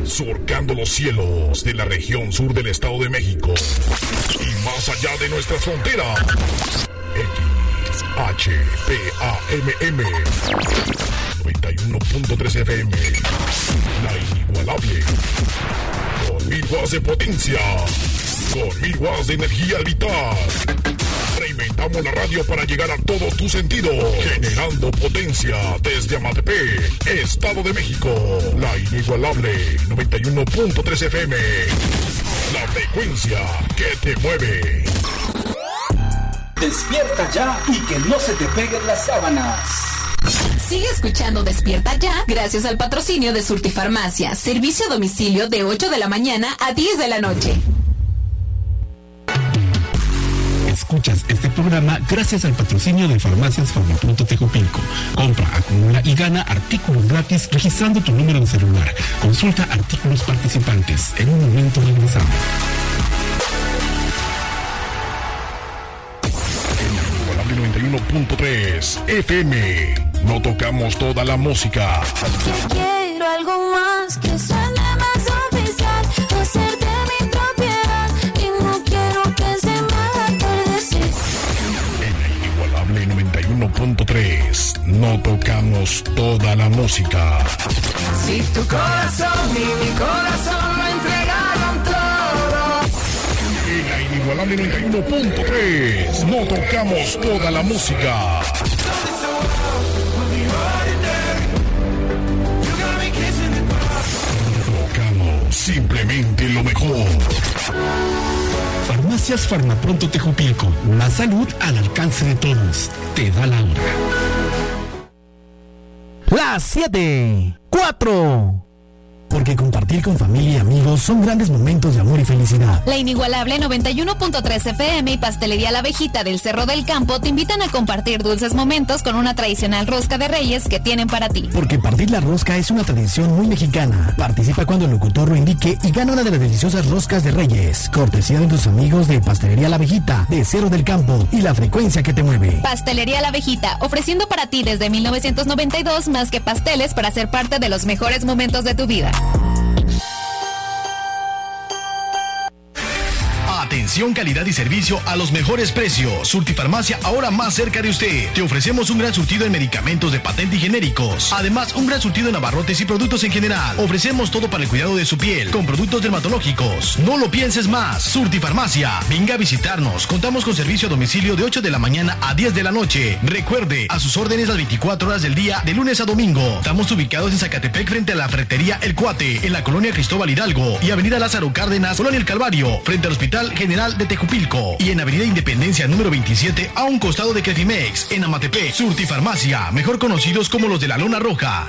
surcando los cielos de la región sur del Estado de México y más allá de nuestras fronteras. XHPAMM 91.3 FM, la inigualable, con 1000 watts de potencia, con 1000 watts de energía vital. Reinventamos la radio para llegar a todos tus sentidos, generando potencia desde Amatepec, Estado de México. La inigualable 91.3 FM, la frecuencia que te mueve. Despierta ya y que no se te peguen las sábanas. Sigue escuchando Despierta Ya gracias al patrocinio de Surtifarmacia, servicio a domicilio de 8 de la mañana a 10 de la noche. Escuchas este programa gracias al patrocinio de Farmacias Farmapronto Tejupilco. Compra, acumula y gana artículos gratis registrando tu número de celular. Consulta artículos participantes. En un momento regresamos. 91.3 FM. No tocamos toda la música. Quiero algo más que suene más oficial, hacerte mi propiedad y no quiero que se me haga tarde. En la inigualable 91.3 no tocamos toda la música. Si tu corazón y mi corazón lo entregaron todo. En la inigualable 91.3 no tocamos toda la música. Tocamos simplemente lo mejor. Farmacias Farmapronto Tejupilco. Más salud al alcance de todos. Te da la hora. Las 7:04. Porque compartir con familia y amigos son grandes momentos de amor y felicidad. La inigualable 91.3 FM y Pastelería La Abejita del Cerro del Campo te invitan a compartir dulces momentos con una tradicional rosca de reyes que tienen para ti. Porque partir la rosca es una tradición muy mexicana. Participa cuando el locutor lo indique y gana una de las deliciosas roscas de reyes. Cortesía de tus amigos de Pastelería La Abejita de Cerro del Campo y la frecuencia que te mueve. Pastelería La Abejita, ofreciendo para ti desde 1992 más que pasteles para ser parte de los mejores momentos de tu vida. Atención, calidad y servicio a los mejores precios. Surtifarmacia, ahora más cerca de usted. Te ofrecemos un gran surtido en medicamentos de patente y genéricos. Además, un gran surtido en abarrotes y productos en general. Ofrecemos todo para el cuidado de su piel, con productos dermatológicos. No lo pienses más. Surtifarmacia, venga a visitarnos. Contamos con servicio a domicilio de 8 de la mañana a 10 de la noche. Recuerde, a sus órdenes las 24 horas del día, de lunes a domingo. Estamos ubicados en Zacatepec frente a la ferretería El Cuate, en la colonia Cristóbal Hidalgo y avenida Lázaro Cárdenas, colonia El Calvario, frente al Hospital General de Tejupilco, y en avenida Independencia número 27 a un costado de Crefimex, en Amatepec. Surtifarmacia, mejor conocidos como los de la Lona Roja.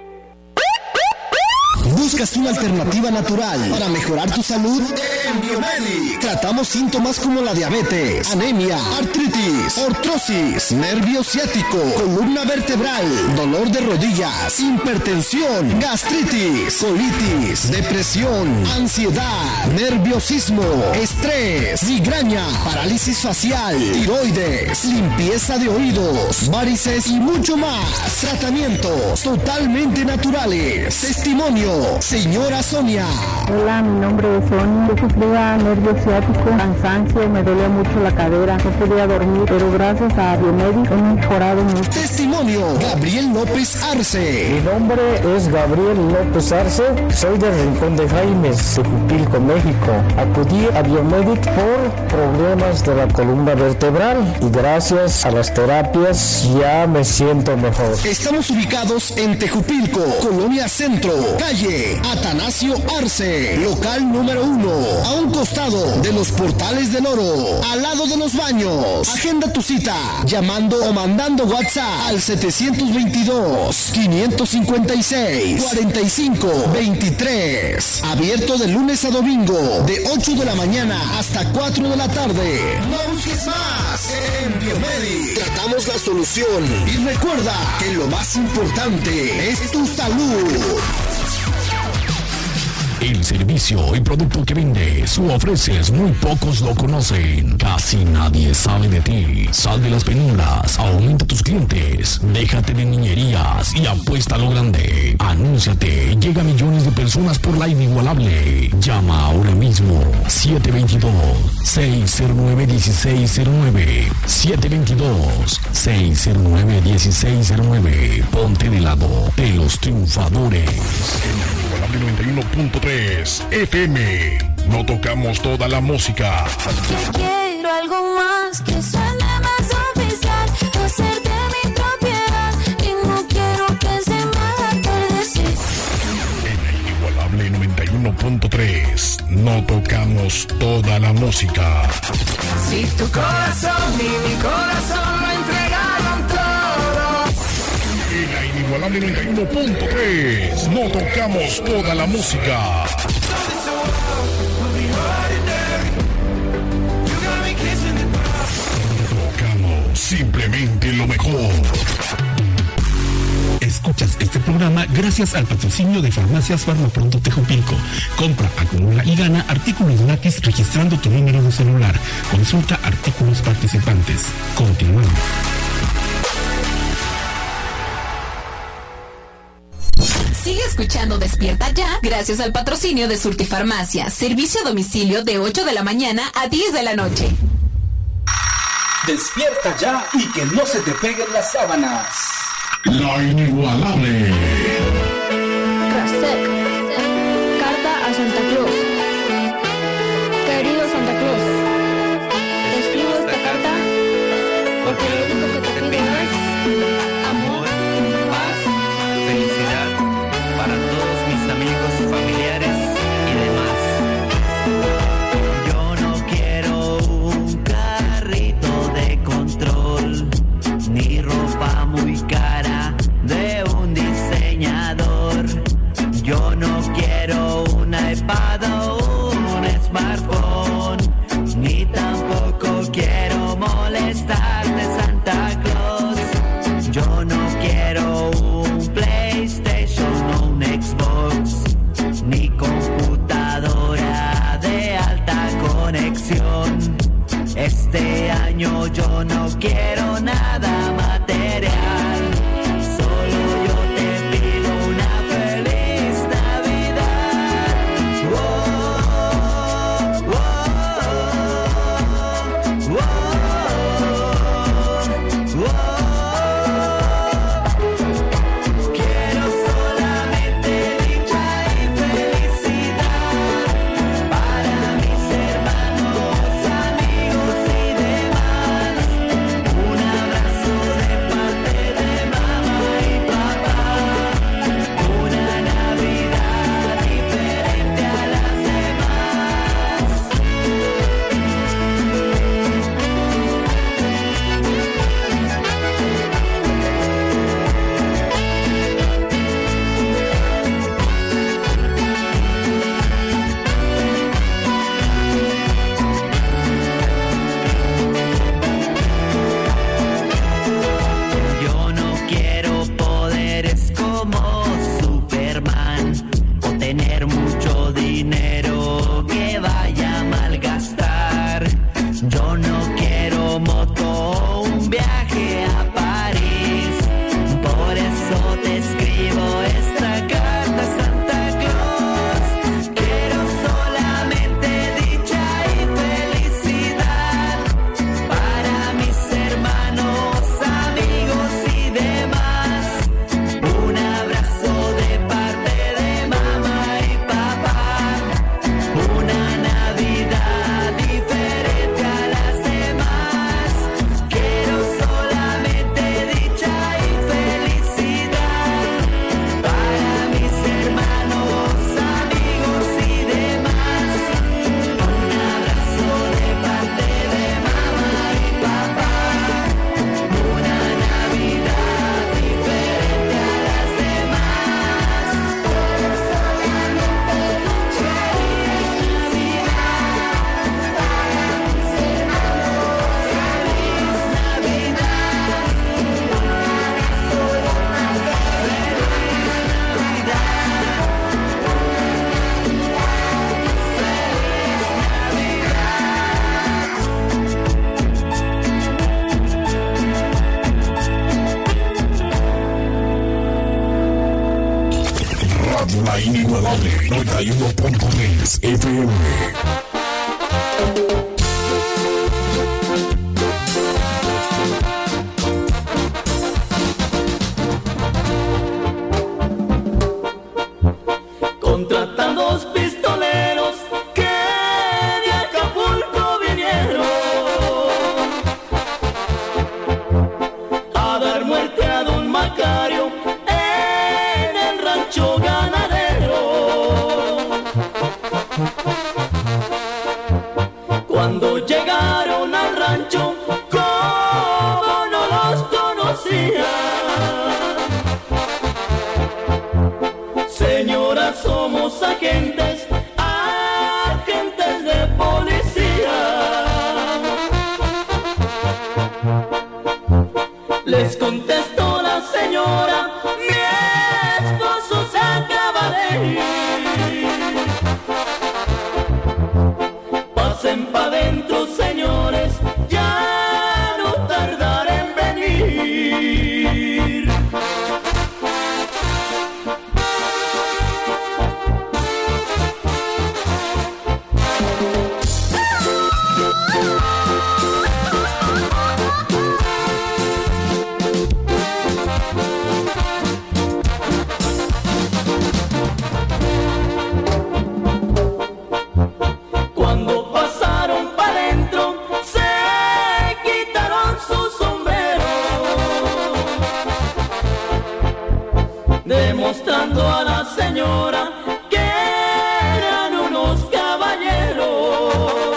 ¿Buscas una alternativa natural para mejorar tu salud? En Biomedic tratamos síntomas como la diabetes, anemia, artritis, artrosis, nervio ciático, columna vertebral, dolor de rodillas, hipertensión, gastritis, colitis, depresión, ansiedad, nerviosismo, estrés, migraña, parálisis facial, tiroides, limpieza de oídos, varices y mucho más. Tratamientos totalmente naturales. Testimonio, señora Sonia. Hola, mi nombre es Sonia. Yo sufría nervio ciático, cansancio, me dolía mucho la cadera, no podía dormir, pero gracias a Biomedic he mejorado mucho. Testimonio, Gabriel López Arce. Mi nombre es Gabriel López Arce, soy del Rincón de Jaimes, Tejupilco, México. Acudí a Biomedic por problemas de la columna vertebral y gracias a las terapias ya me siento mejor. Estamos ubicados en Tejupilco, Colonia Centro, calle Atanasio Arce, local número 1, a un costado de los Portales del Oro, al lado de los baños. Agenda tu cita llamando o mandando WhatsApp al 722-556-4523. Abierto de lunes a domingo, de 8 de la mañana hasta 4 de la tarde. No busques más en Biomedic. Tratamos la solución y recuerda que lo más importante es tu salud. El servicio y producto que vendes o ofreces muy pocos lo conocen. Casi nadie sabe de ti. Sal de las penumbras, aumenta tus clientes, déjate de niñerías y apuesta a lo grande. Anúnciate, llega a millones de personas por la inigualable. Llama ahora mismo 722-609-1609. 722-609-1609. Ponte de lado de los triunfadores. En la inigualable 91.3 FM. No tocamos toda la música. Quiero algo más que suene más oficial. Hacer de mi propiedad y no quiero que se me haga decir. En la inigualable 91.3 no tocamos toda la música. Si tu corazón y mi corazón lo entregaron todo. En la inigualable 91.3 no tocamos toda la música. Tocamos simplemente lo mejor. Escuchas este programa gracias al patrocinio de Farmacias Farmapronto Tejupilco. Compra, acumula y gana artículos gratis registrando tu número de celular. Consulta artículos participantes. Continuamos. Sigue escuchando Despierta Ya gracias al patrocinio de Surtifarmacia. Servicio a domicilio de 8 de la mañana a 10 de la noche. Despierta ya y que no se te peguen las sábanas. La inigualable. Rasek. Carta a Santa Claus. Querido Santa Claus, te escribo esta carta porque lo único que te pido es amor, paz, felicidad para todos mis amigos, familiares y demás. Yo no quiero un carrito de control, ni ropa muy cara de un diseñador. Yo no quiero un iPad o un smartphone, ni tampoco quiero molestarte, Santa Claus. Yo no quiero un PlayStation o un Xbox, ni computadora de alta conexión. Este año yo no quiero nada material. Solo yo te pido una feliz Navidad. Oh, Inigualable 91.3 FM. Contratan dos pistoleros que de Acapulco vinieron a dar muerte a don Macario en el rancho ganadero. Cuando llegaron al rancho, como no los conocía, señora, somos agentes de policía. Les contestó la señora, mi esposo se acaba de ir. Pasen pa' dentro, señores, ya no tardaré en venir. Cuando pasaron pa' dentro, se quitaron sus sombreros, demostrando a la señora que eran unos caballeros.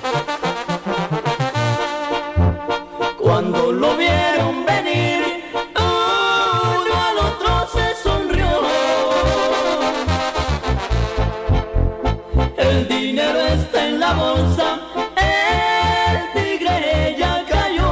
Cuando lo vieron venir, uno al otro se sonrió. El dinero está en la bolsa, el tigre ya cayó.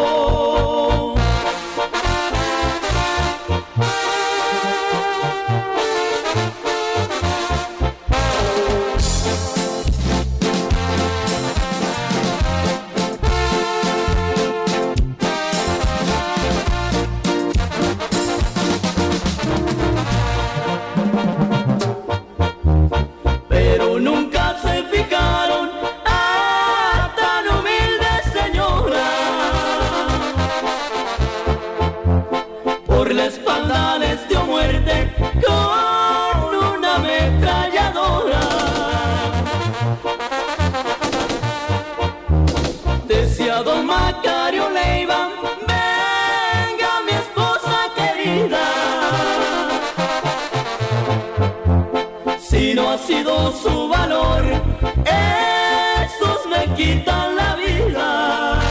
Pero nunca se fijaron a tan humilde señora. Por la espalda les dio muerte con una ametralladora. Decía don Macario Leiva, venga mi esposa querida, si no ha sido su valor, esos me quitan la vida.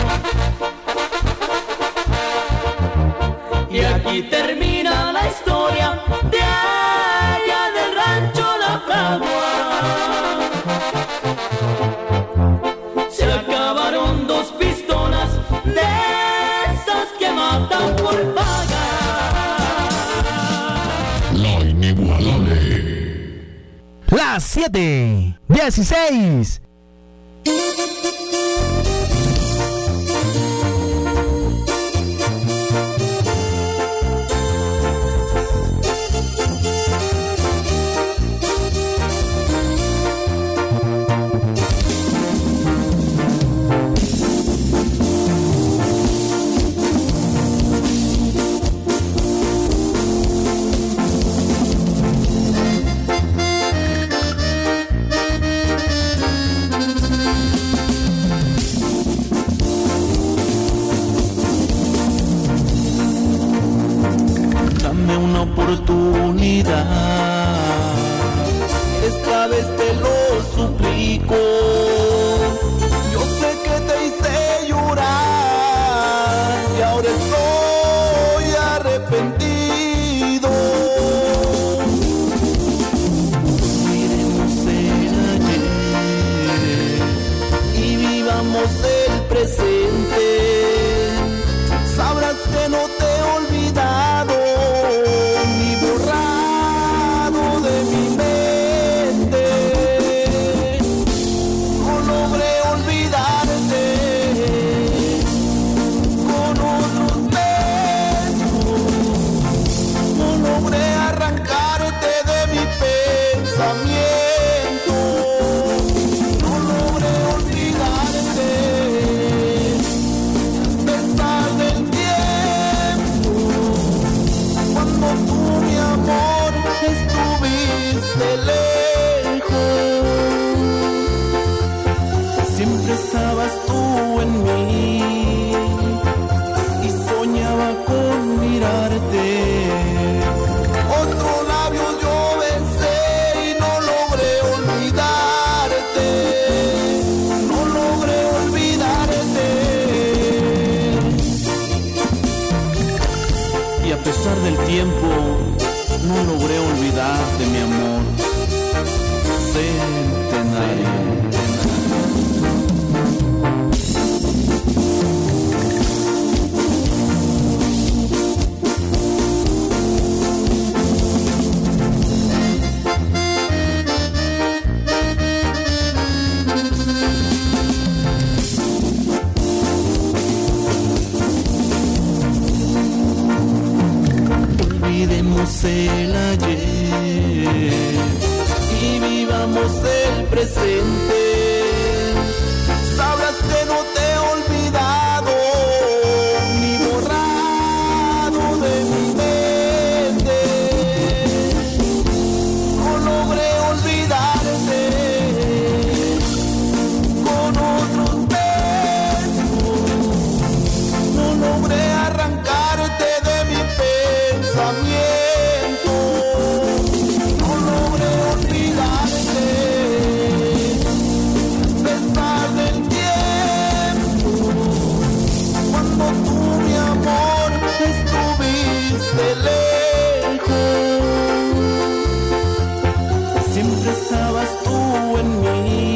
Y aquí termina la historia de allá del rancho La Fragua. Se acabaron dos pistolas de esas que matan por pagar. La Inigualable. Las 7:16. Dame una oportunidad, esta vez te lo suplico. Yo sé que te hice llorar y ahora estoy arrepentido. Olvidemos el ayer y vivamos el presente. Sabrás que no te he olvidado ni borrado de mi mente. Con pensamiento. No logré olvidarte, a pesar del tiempo, cuando tú, mi amor, estuviste lejos. Siempre estabas tú en mí y soñaba con mirarte. Otro labio yo besé y no logré olvidarte. No logré olvidarte. Y a pesar del tiempo, no logré olvidarte, mi amor. Centenario. Olvidemos el ayer y vivamos el presente. Sabrás que no te he olvidado ni borrado de mi mente. No logré olvidarte con otros besos. No logré arrancarte de mi pensamiento. No logré olvidarte, a pesar del tiempo, cuando tú, mi amor, estuviste lejos. Siempre estabas tú en mí